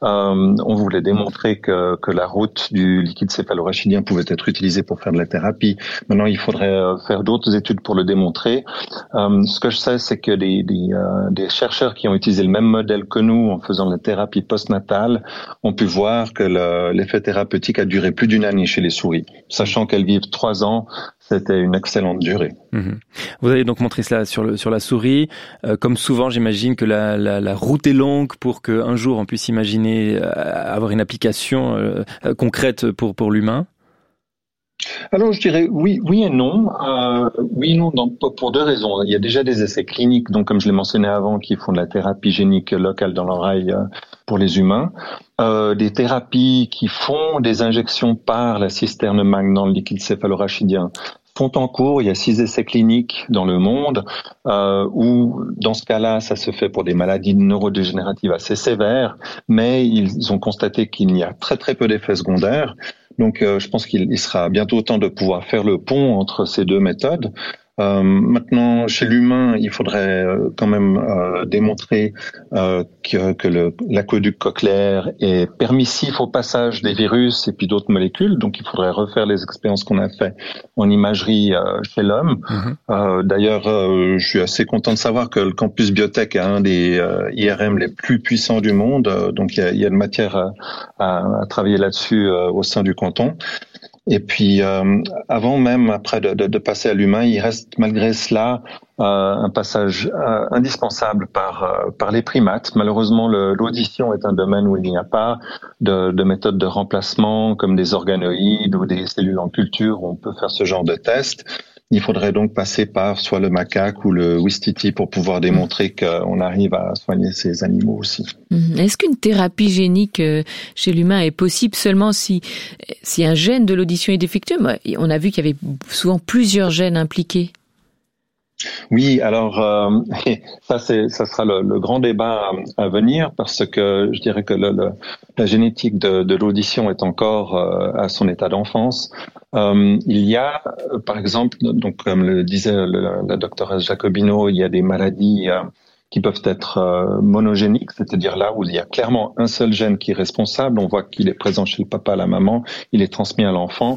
On voulait démontrer que la route du liquide céphalorachidien pouvait être utilisée pour faire de la thérapie. Maintenant, il faudrait faire d'autres études pour le démontrer. Ce que je sais, c'est que des chercheurs qui ont utilisé le même modèle que nous en faisant de la thérapie postnatale ont pu voir que l'effet thérapeutique a duré plus d'1 année chez les souris, sachant qu'elles vivent 3 ans. C'était une excellente durée. Mmh. Vous avez donc montré cela sur la souris. Comme souvent, j'imagine que la route est longue pour qu'un jour on puisse imaginer avoir une application concrète pour l'humain. Alors, je dirais oui et non. Oui et non pour 2 raisons. Il y a déjà des essais cliniques, donc comme je l'ai mentionné avant, qui font de la thérapie génique locale dans l'oreille pour les humains. Des thérapies qui font des injections par la cisterne magne dans le liquide céphalorachidien sont en cours. Il y a 6 essais cliniques dans le monde où, dans ce cas-là, ça se fait pour des maladies neurodégénératives assez sévères, mais ils ont constaté qu'il y a très très peu d'effets secondaires. Donc, je pense qu'il sera bientôt temps de pouvoir faire le pont entre ces 2 méthodes. Maintenant, chez l'humain, il faudrait quand même démontrer que l'aqueduc cochléaire est permissif au passage des virus et puis d'autres molécules. Donc, il faudrait refaire les expériences qu'on a fait en imagerie chez l'homme. D'ailleurs, je suis assez content de savoir que le campus biotech est un des IRM les plus puissants du monde. Donc, il y a de matière à travailler là-dessus au sein du canton. Et puis, avant même, après de passer à l'humain, il reste malgré cela un passage indispensable par les primates. Malheureusement, l'audition est un domaine où il n'y a pas de méthode de remplacement comme des organoïdes ou des cellules en culture où on peut faire ce genre de test. Il faudrait donc passer par soit le macaque ou le ouistiti pour pouvoir démontrer qu'on arrive à soigner ces animaux aussi. Est-ce qu'une thérapie génique chez l'humain est possible seulement si un gène de l'audition est défectueux? On a vu qu'il y avait souvent plusieurs gènes impliqués. Oui, alors ça sera le grand débat à venir, parce que je dirais que la génétique de l'audition est encore à son état d'enfance. Il y a, par exemple, donc comme le disait la doctoresse Jacobino, il y a des maladies qui peuvent être monogéniques, c'est-à-dire là où il y a clairement un seul gène qui est responsable, on voit qu'il est présent chez le papa, la maman, il est transmis à l'enfant.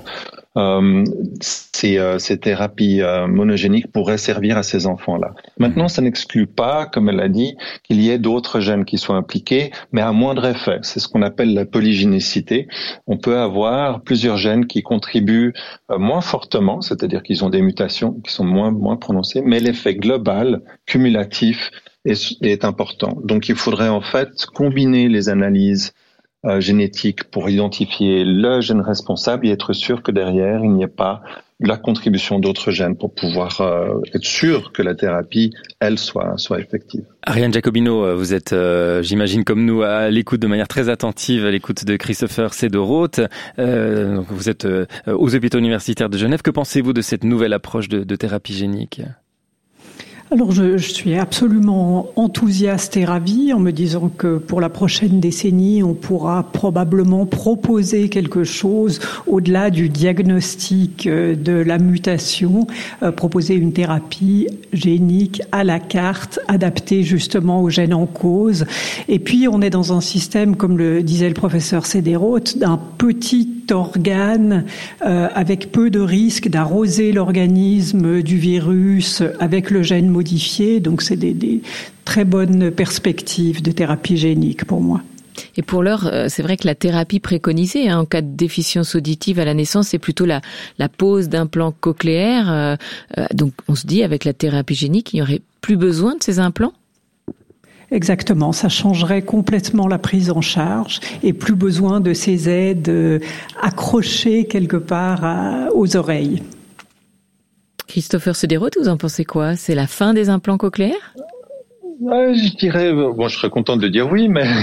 Ces thérapies monogéniques pourraient servir à ces enfants-là. Maintenant, ça n'exclut pas, comme elle l'a dit, qu'il y ait d'autres gènes qui soient impliqués, mais à moindre effet. C'est ce qu'on appelle la polygénicité. On peut avoir plusieurs gènes qui contribuent moins fortement, c'est-à-dire qu'ils ont des mutations qui sont moins prononcées, mais l'effet global, cumulatif, est important. Donc, il faudrait en fait combiner les analyses génétique pour identifier le gène responsable et être sûr que derrière, il n'y ait pas la contribution d'autres gènes pour pouvoir être sûr que la thérapie, elle, soit effective. Ariane Jacobino, vous êtes, j'imagine comme nous, à l'écoute de manière très attentive, à l'écoute de Christopher Cederroth. Vous êtes aux hôpitaux universitaires de Genève. Que pensez-vous de cette nouvelle approche de thérapie génique ? Alors je suis absolument enthousiaste et ravie en me disant que pour la prochaine décennie, on pourra probablement proposer quelque chose au-delà du diagnostic de la mutation, proposer une thérapie génique à la carte, adaptée justement aux gènes en cause. Et puis on est dans un système, comme le disait le professeur Cederroth, d'un petit petit organe avec peu de risque d'arroser l'organisme du virus avec le gène modifié. Donc c'est des très bonnes perspectives de thérapie génique pour moi. Et pour l'heure, c'est vrai que la thérapie préconisée en cas de déficience auditive à la naissance, c'est plutôt la pose d'implants cochléaires. Donc on se dit, avec la thérapie génique, il n'y aurait plus besoin de ces implants ? Exactement, ça changerait complètement la prise en charge et plus besoin de ces aides accrochées quelque part aux oreilles. Christopher Sederoth, vous en pensez quoi ? C'est la fin des implants cochléaires ? Je dirais, je serais content de dire oui, mais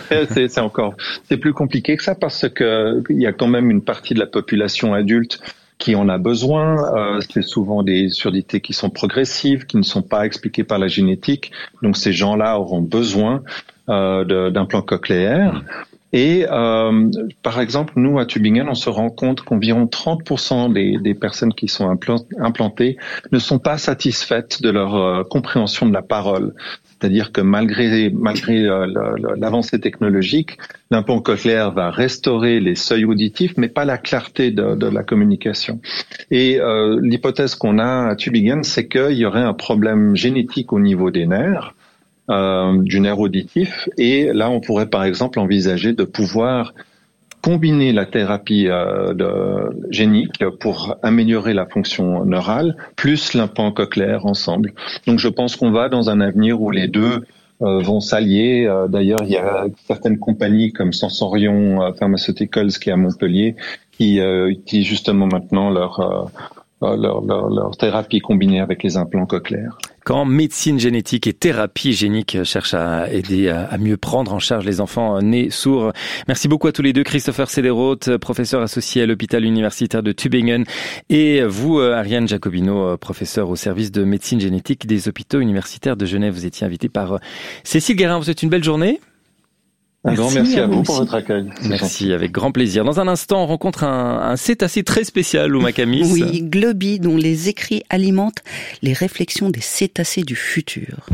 c'est plus compliqué que ça parce que il y a quand même une partie de la population adulte qui en a besoin. C'est souvent des surdité qui sont progressives, qui ne sont pas expliquées par la génétique. Donc ces gens-là auront besoin d'implants cochléaires. Et par exemple, nous à Tübingen, on se rend compte qu'environ 30% des personnes qui sont implantées ne sont pas satisfaites de leur compréhension de la parole. C'est-à-dire que malgré l'avancée technologique, l'implant cochléaire va restaurer les seuils auditifs, mais pas la clarté de la communication. Et l'hypothèse qu'on a à Tübingen, c'est qu'il y aurait un problème génétique au niveau des nerfs, du nerf auditif. Et là, on pourrait par exemple envisager de pouvoir combiner la thérapie génique pour améliorer la fonction neurale, plus l'implant cochléaire ensemble. Donc je pense qu'on va dans un avenir où les deux vont s'allier. D'ailleurs, il y a certaines compagnies comme Sensorion Pharmaceuticals qui est à Montpellier qui utilisent justement maintenant leur thérapie combinée avec les implants cochléaires. Quand médecine génétique et thérapie génique cherchent à aider à mieux prendre en charge les enfants nés sourds. Merci beaucoup à tous les deux. Christopher Sederoth, professeur associé à l'hôpital universitaire de Tübingen, et vous, Ariane Jacobino, professeur au service de médecine génétique des hôpitaux universitaires de Genève. Vous étiez invité par Cécile Guérin. Vous souhaite une belle journée. Un grand merci à vous pour votre accueil. Merci, avec grand plaisir. Dans un instant, on rencontre un cétacé très spécial au Macamis. Oui, Globy, dont les écrits alimentent les réflexions des cétacés du futur.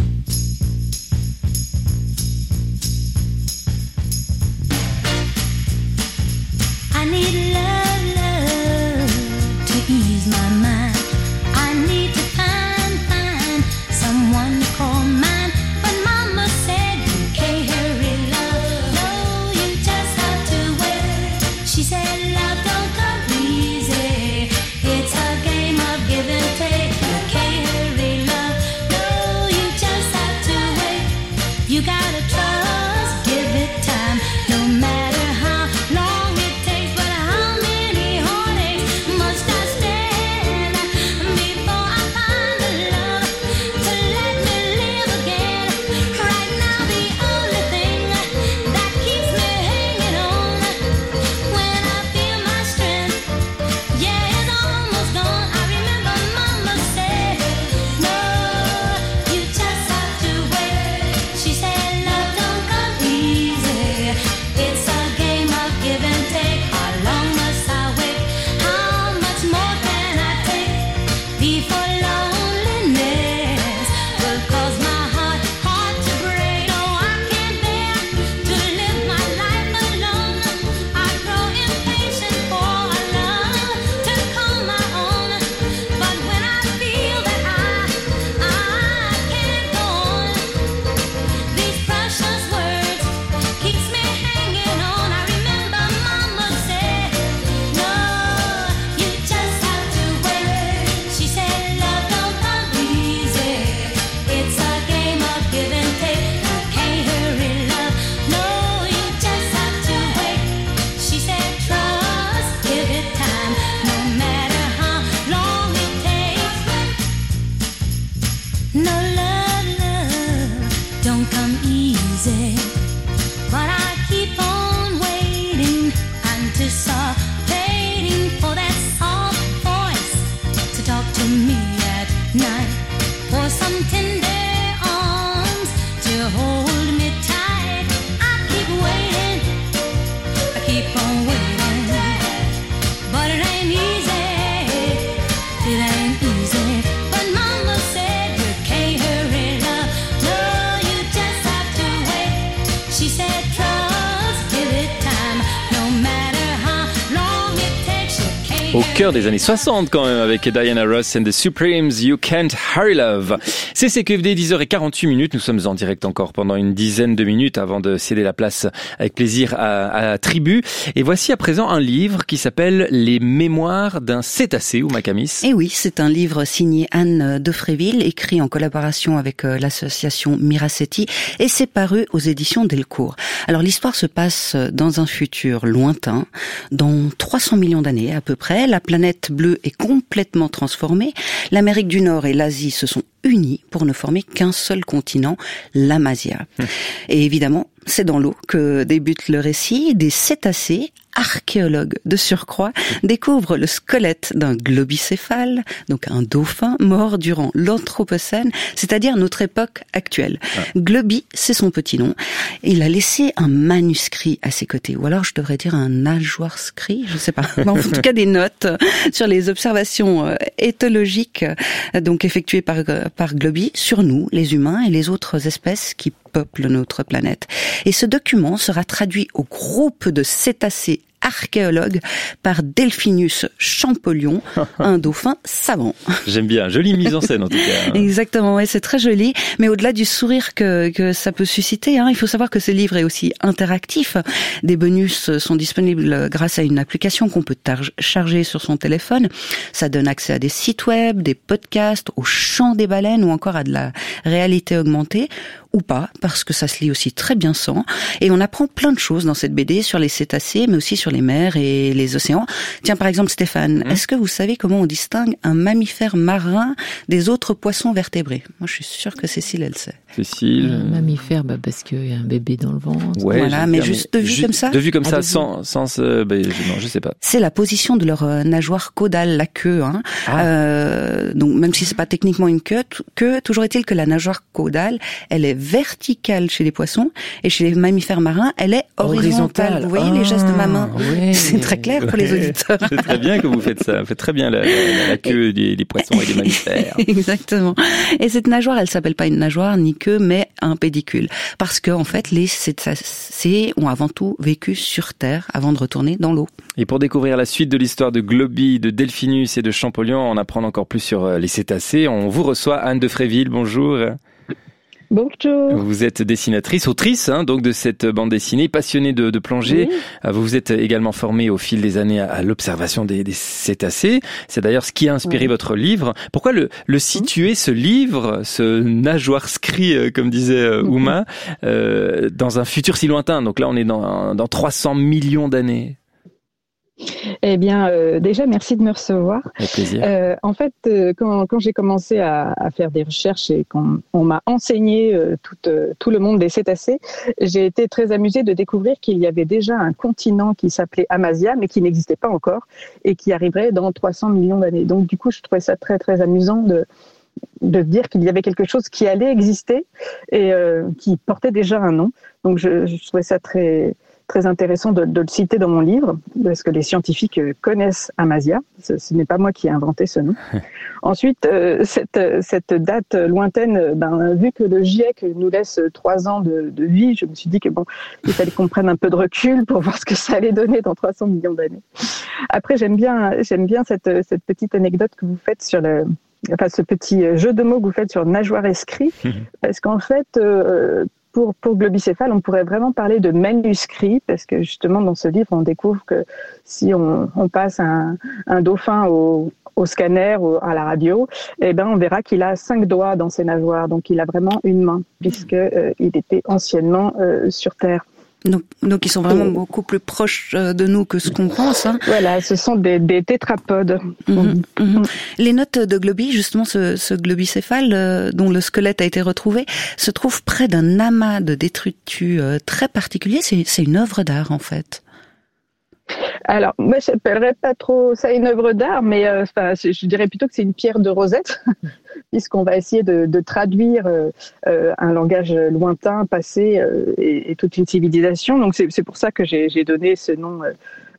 I need love to ease my mind. I need to find someone to call mine. But mama said you can't hurry love. No, you just have to wait. She said love don't come easy. It's a game of give and take. You can't hurry love. No, you just have to wait. You gotta trust, give it time. No matter how long it takes, but how many heartaches must I stand before I find the love to let me live again? Right now the only thing that keeps me hanging on when I feel my strength, yeah, it's almost gone. I remember mama said, no, you just have to wait. She said love don't come easy. It's a game of give and take. How long must I wait? How much more can I take before loneliness will cause my heart to break? No, I can't bear to live my life alone. I grow impatient for a love to call my own. But when I feel that I can't go on, these precious words keeps me hanging on. I remember mama said, no, you just have to wait. She said love don't come easy. It's a game of give and take. You can't hurry love. No, you just have to wait. She said trust, give it time. No matter how long it takes. No love don't come easy. But I keep on waiting, anticipating for that soft voice to talk to me at night, for some tender arms to hold me tight. I keep waiting, I keep on waiting, but it ain't easy, it ain't easy. But mama said you can't hurry love, no, you just have to wait. She said trust, give it time, no matter how long Au cœur des années 60 quand même, avec Diana Ross and the Supremes, You Can't Hurry Love. C'est CQFD, 10h48. Nous sommes en direct encore pendant une dizaine de minutes avant de céder la place avec plaisir à Tribu. Et voici à présent un livre qui s'appelle Les Mémoires d'un cétacé, ou Macamis. Et oui, c'est un livre signé Anne Defréville, écrit en collaboration avec l'association Miracetti, et c'est paru aux éditions Delcourt. Alors l'histoire se passe dans un futur lointain, dans 300 millions d'années à peu près. La planète bleue est complètement transformée. L'Amérique du Nord et l'Asie se sont unis pour ne former qu'un seul continent, l'Amasia. Et évidemment, c'est dans l'eau que débute le récit. Des cétacés, archéologues de surcroît, découvrent le squelette d'un globicéphale, donc un dauphin mort durant l'Anthropocène, c'est-à-dire notre époque actuelle. Globi, c'est son petit nom. Il a laissé un manuscrit à ses côtés, ou alors je devrais dire un nageoire-scrit, je sais pas. En tout cas, des notes sur les observations éthologiques donc effectuées par Globi sur nous, les humains et les autres espèces qui peuplent notre planète. Et ce document sera traduit au groupe de cétacés archéologues par Delphinus Champollion, un dauphin savant. J'aime bien, jolie mise en scène en tout cas. Exactement, ouais, c'est très joli. Mais au-delà du sourire que ça peut susciter, il faut savoir que ce livre est aussi interactif. Des bonus sont disponibles grâce à une application qu'on peut charger sur son téléphone. Ça donne accès à des sites web, des podcasts, au chant des baleines ou encore à de la réalité augmentée. Ou pas, parce que ça se lit aussi très bien sans. Et on apprend plein de choses dans cette BD sur les cétacés, mais aussi sur les mers et les océans. Tiens, par exemple, Stéphane, est-ce que vous savez comment on distingue un mammifère marin des autres poissons vertébrés? Moi, je suis sûre que Cécile, elle sait. Cécile. Un mammifère, parce qu'il y a un bébé dans le ventre. Ouais, voilà, mais juste de vue comme ça. De vue comme ça, sans non, je sais pas. C'est la position de leur nageoire caudale, la queue. Donc, même si c'est pas techniquement une queue, toujours est-il que la nageoire caudale, elle est verticale chez les poissons et chez les mammifères marins, elle est horizontale. Vous voyez les gestes de ma main? Ouais. C'est très clair pour les auditeurs. C'est très bien que vous faites ça. Vous faites très bien la queue des poissons et des mammifères. Exactement. Et cette nageoire, elle s'appelle pas une nageoire ni queue, mais un pédicule. Parce que, en fait, les cétacés ont avant tout vécu sur Terre avant de retourner dans l'eau. Et pour découvrir la suite de l'histoire de Globi, de Delphinus et de Champollion, en apprendre encore plus sur les cétacés, on vous reçoit Anne Defréville. Bonjour. Bonjour. Vous êtes dessinatrice, autrice donc de cette bande dessinée, passionnée de plongée. Oui. Vous vous êtes également formée au fil des années à l'observation des cétacés. C'est d'ailleurs ce qui a inspiré votre livre. Pourquoi le situer, ce livre, ce nageoire-scrit, comme disait Ouma, dans un futur si lointain? Donc là, on est dans 300 millions d'années. Eh bien, déjà, merci de me recevoir. Avec plaisir. En fait, quand j'ai commencé à faire des recherches et qu'on m'a enseigné tout le monde des cétacés, j'ai été très amusée de découvrir qu'il y avait déjà un continent qui s'appelait Amasia, mais qui n'existait pas encore et qui arriverait dans 300 millions d'années. Donc, du coup, je trouvais ça très, très amusant de dire qu'il y avait quelque chose qui allait exister et qui portait déjà un nom. Donc, je trouvais ça très intéressant de le citer dans mon livre, parce que les scientifiques connaissent Amasia. Ce n'est pas moi qui ai inventé ce nom. Ensuite, cette date lointaine, vu que le GIEC nous laisse 3 ans de vie, je me suis dit que il fallait qu'on prenne un peu de recul pour voir ce que ça allait donner dans 300 millions d'années. Après, j'aime bien cette petite anecdote que vous faites sur ce petit jeu de mots que vous faites sur nageoire et scrit, parce qu'en fait, pour globicéphale, on pourrait vraiment parler de manuscrit, parce que justement dans ce livre, on découvre que si on passe un dauphin au scanner ou à la radio, on verra qu'il a 5 doigts dans ses nageoires, donc il a vraiment une main, puisque il était anciennement sur Terre. Donc ils sont vraiment beaucoup plus proches de nous que ce qu'on pense. Voilà, ce sont des tétrapodes. Les notes de Globi, justement ce globicéphale dont le squelette a été retrouvé, se trouve près d'un amas de détritus très particulier. C'est une œuvre d'art en fait. Alors, moi, je n'appellerais pas trop ça une œuvre d'art, mais je dirais plutôt que c'est une pierre de Rosette, puisqu'on va essayer de traduire un langage lointain, passé et toute une civilisation. Donc, c'est pour ça que j'ai donné ce nom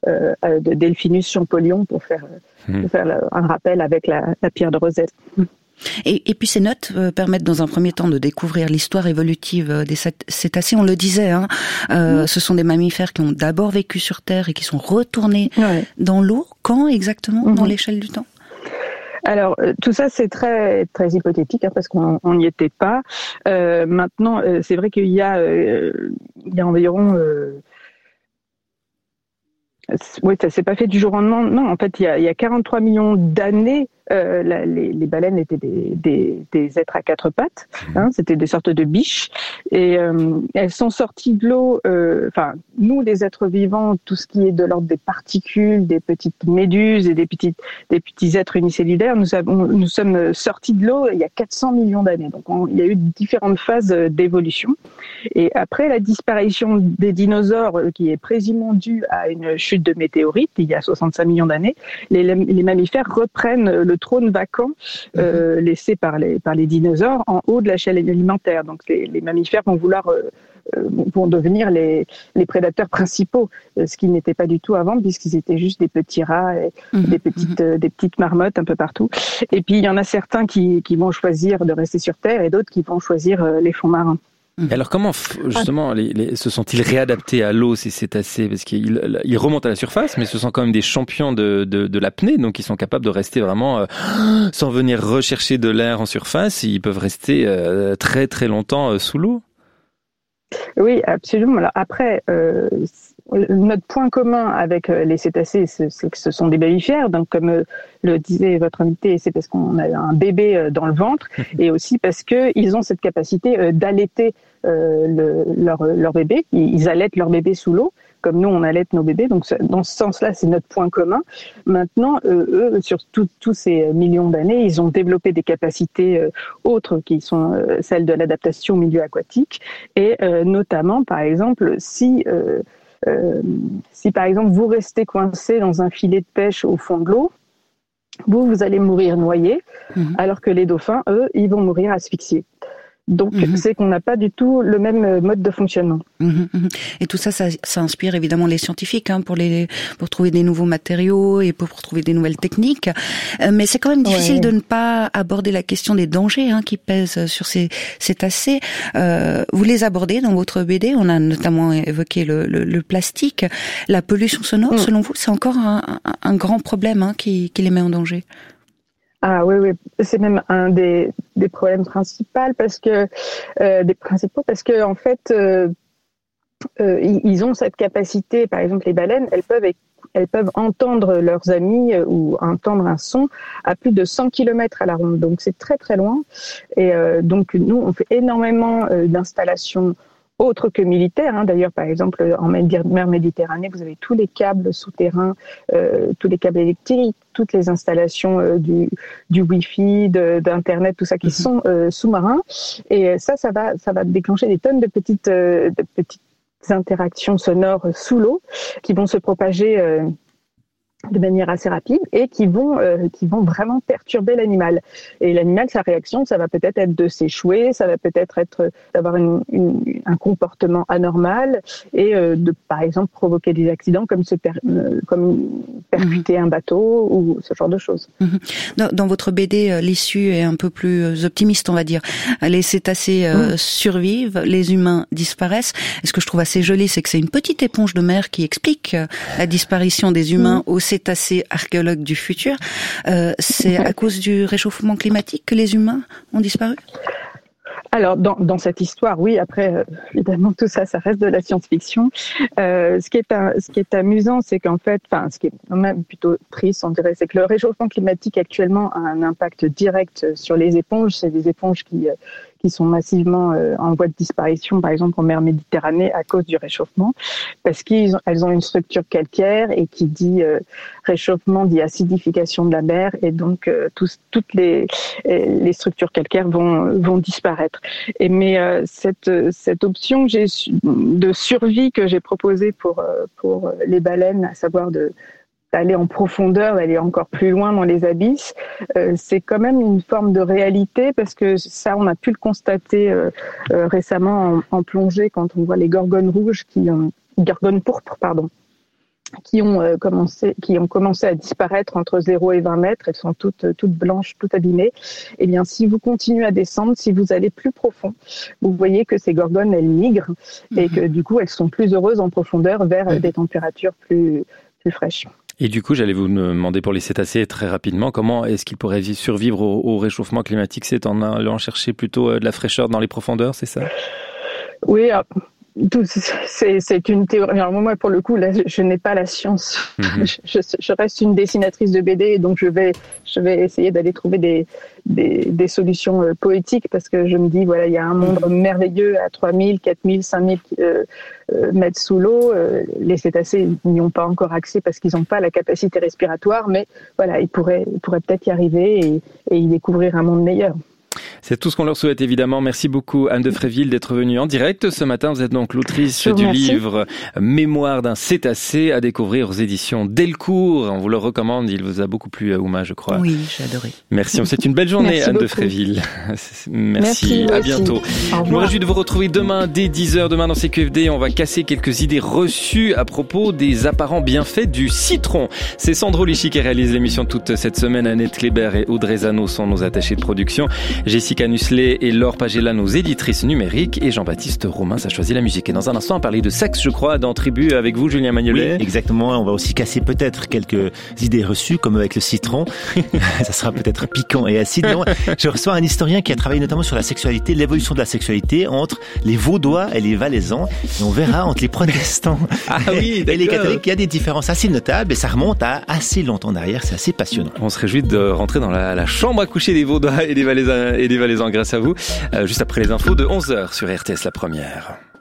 de Delphinus Champollion pour faire un rappel avec la pierre de Rosette. Et puis ces notes permettent dans un premier temps de découvrir l'histoire évolutive des cétacés. On le disait, ce sont des mammifères qui ont d'abord vécu sur Terre et qui sont retournés dans l'eau. Quand exactement dans l'échelle du temps? Alors tout ça c'est très très hypothétique parce qu'on n'y était pas. Maintenant c'est vrai qu'il y a environ oui, ça s'est pas fait du jour au lendemain. Non, en fait, il y a 43 millions d'années, les baleines étaient des êtres à quatre pattes. C'était des sortes de biches. Et elles sont sorties de l'eau. Enfin, nous, les êtres vivants, tout ce qui est de l'ordre des particules, des petites méduses et des petits êtres unicellulaires, nous sommes sortis de l'eau il y a 400 millions d'années. Donc, il y a eu différentes phases d'évolution. Et après la disparition des dinosaures, qui est présumément due à une chute de météorites il y a 65 millions d'années, les mammifères reprennent le trône vacant laissé par les dinosaures en haut de la chaîne alimentaire. Donc les mammifères vont devenir les prédateurs principaux, ce qui n'était pas du tout avant puisqu'ils étaient juste des petits rats et des petites marmottes un peu partout. Et puis il y en a certains qui vont choisir de rester sur Terre et d'autres qui vont choisir les fonds marins. Et alors comment justement se sont-ils réadaptés à l'eau ces cétacés? Parce qu'ils remontent à la surface, mais ce sont quand même des champions de l'apnée, donc ils sont capables de rester vraiment sans venir rechercher de l'air en surface. Ils peuvent rester très très longtemps sous l'eau. Oui, absolument. Alors après, notre point commun avec les cétacés, c'est que ce sont des mammifères. Donc, comme le disait votre invité, c'est parce qu'on a un bébé dans le ventre, et aussi parce que ils ont cette capacité d'allaiter leur bébé. Ils allaitent leur bébé sous l'eau, comme nous on allaite nos bébés. Donc, dans ce sens-là, c'est notre point commun. Maintenant, eux, sur tous ces millions d'années, ils ont développé des capacités autres qui sont celles de l'adaptation au milieu aquatique, et notamment, par exemple, si par exemple vous restez coincé dans un filet de pêche au fond de l'eau, vous allez mourir noyé, alors que les dauphins, eux, ils vont mourir asphyxiés. Donc, c'est qu'on n'a pas du tout le même mode de fonctionnement. Et tout ça inspire évidemment les scientifiques pour trouver des nouveaux matériaux et pour trouver des nouvelles techniques. Mais c'est quand même difficile de ne pas aborder la question des dangers qui pèsent sur ces cétacés. Vous les abordez dans votre BD. On a notamment évoqué le plastique. La pollution sonore, selon vous, c'est encore un grand problème qui les met en danger. Ah oui, c'est même un des problèmes principaux parce que en fait ils ont cette capacité. Par exemple, les baleines, elles peuvent entendre leurs amis ou entendre un son à plus de 100 km à la ronde. Donc c'est très très loin. Et donc nous on fait énormément d'installations autres que militaires. D'ailleurs, par exemple, en mer Méditerranée, vous avez tous les câbles souterrains, tous les câbles électriques, toutes les installations du Wi-Fi, d'Internet, tout ça qui sont sous-marins. Et ça va déclencher des tonnes de petites interactions sonores sous l'eau qui vont se propager de manière assez rapide et qui vont vraiment perturber l'animal. Et l'animal, sa réaction, ça va peut-être être de s'échouer, ça va peut-être être d'avoir un comportement anormal et de, par exemple, provoquer des accidents comme percuter un bateau ou ce genre de choses. Dans votre BD, l'issue est un peu plus optimiste, on va dire. Les cétacés survivent, les humains disparaissent. Et ce que je trouve assez joli, c'est que c'est une petite éponge de mer qui explique la disparition des humains aux cétacés archéologues du futur. C'est à cause du réchauffement climatique que les humains ont disparu ? Alors, dans cette histoire, oui. Après, évidemment, tout ça reste de la science-fiction. Ce qui est amusant, c'est qu'en fait, ce qui est même plutôt triste, on dirait, c'est que le réchauffement climatique actuellement a un impact direct sur les éponges. C'est des éponges qui sont massivement en voie de disparition, par exemple en mer Méditerranée, à cause du réchauffement, parce qu'elles ont une structure calcaire, et qui dit réchauffement dit acidification de la mer, et donc toutes les structures calcaires vont disparaître. Mais cette option de survie que j'ai proposée pour les baleines, à savoir d'aller en profondeur, d'aller encore plus loin dans les abysses, c'est quand même une forme de réalité, parce que ça, on a pu le constater récemment en plongée, quand on voit les gorgones rouges gorgones pourpres, qui ont commencé à disparaître entre 0 et 20 mètres. Elles sont toutes blanches, toutes abîmées. Eh bien, si vous continuez à descendre, si vous allez plus profond, vous voyez que ces gorgones, elles migrent et que du coup, elles sont plus heureuses en profondeur vers des températures plus fraîches. Et du coup, j'allais vous demander pour les cétacés très rapidement, comment est-ce qu'ils pourraient survivre au réchauffement climatique? C'est en allant chercher plutôt de la fraîcheur dans les profondeurs, c'est ça? Oui, c'est une théorie. Alors moi, pour le coup, là, je n'ai pas la science. Je reste une dessinatrice de BD, et donc je vais essayer d'aller trouver des solutions poétiques, parce que je me dis, voilà, il y a un monde merveilleux à 3000, 4000, 5000 mètres sous l'eau. Les cétacés n'y ont pas encore accès parce qu'ils n'ont pas la capacité respiratoire, mais voilà, ils pourraient peut-être y arriver et y découvrir un monde meilleur. C'est tout ce qu'on leur souhaite, évidemment. Merci beaucoup, Anne de Fréville, d'être venue en direct ce matin. Vous êtes donc l'autrice du livre Mémoire d'un cétacé, à découvrir aux éditions Delcourt. On vous le recommande, il vous a beaucoup plu, Ouma, je crois. Oui, j'ai adoré. Merci, on souhaite une belle journée, Anne de Fréville. Merci, à bientôt. Je me réjouis de vous retrouver demain dès 10h. Demain dans CQFD, on va casser quelques idées reçues à propos des apparents bienfaits du citron. C'est Sandro Lichy qui réalise l'émission toute cette semaine. Annette Kléber et Audrey Zano sont nos attachés de production. Jessica Nusselet et Laure Pagella, nos éditrices numériques, et Jean-Baptiste Romain, ça choisit la musique. Et dans un instant, on va parler de sexe, je crois, dans Tribu avec vous, Julien Magnolet. Oui, exactement. On va aussi casser peut-être quelques idées reçues, comme avec le citron. Ça sera peut-être piquant et acide. Non, je reçois un historien qui a travaillé notamment sur la sexualité, l'évolution de la sexualité entre les Vaudois et les Valaisans. Et on verra entre les protestants et les catholiques, il y a des différences assez notables, et ça remonte à assez longtemps en arrière. C'est assez passionnant. On se réjouit de rentrer dans la chambre à coucher des Vaudois et des Valaisans grâce à vous. Juste après les infos de 11h sur RTS La Première.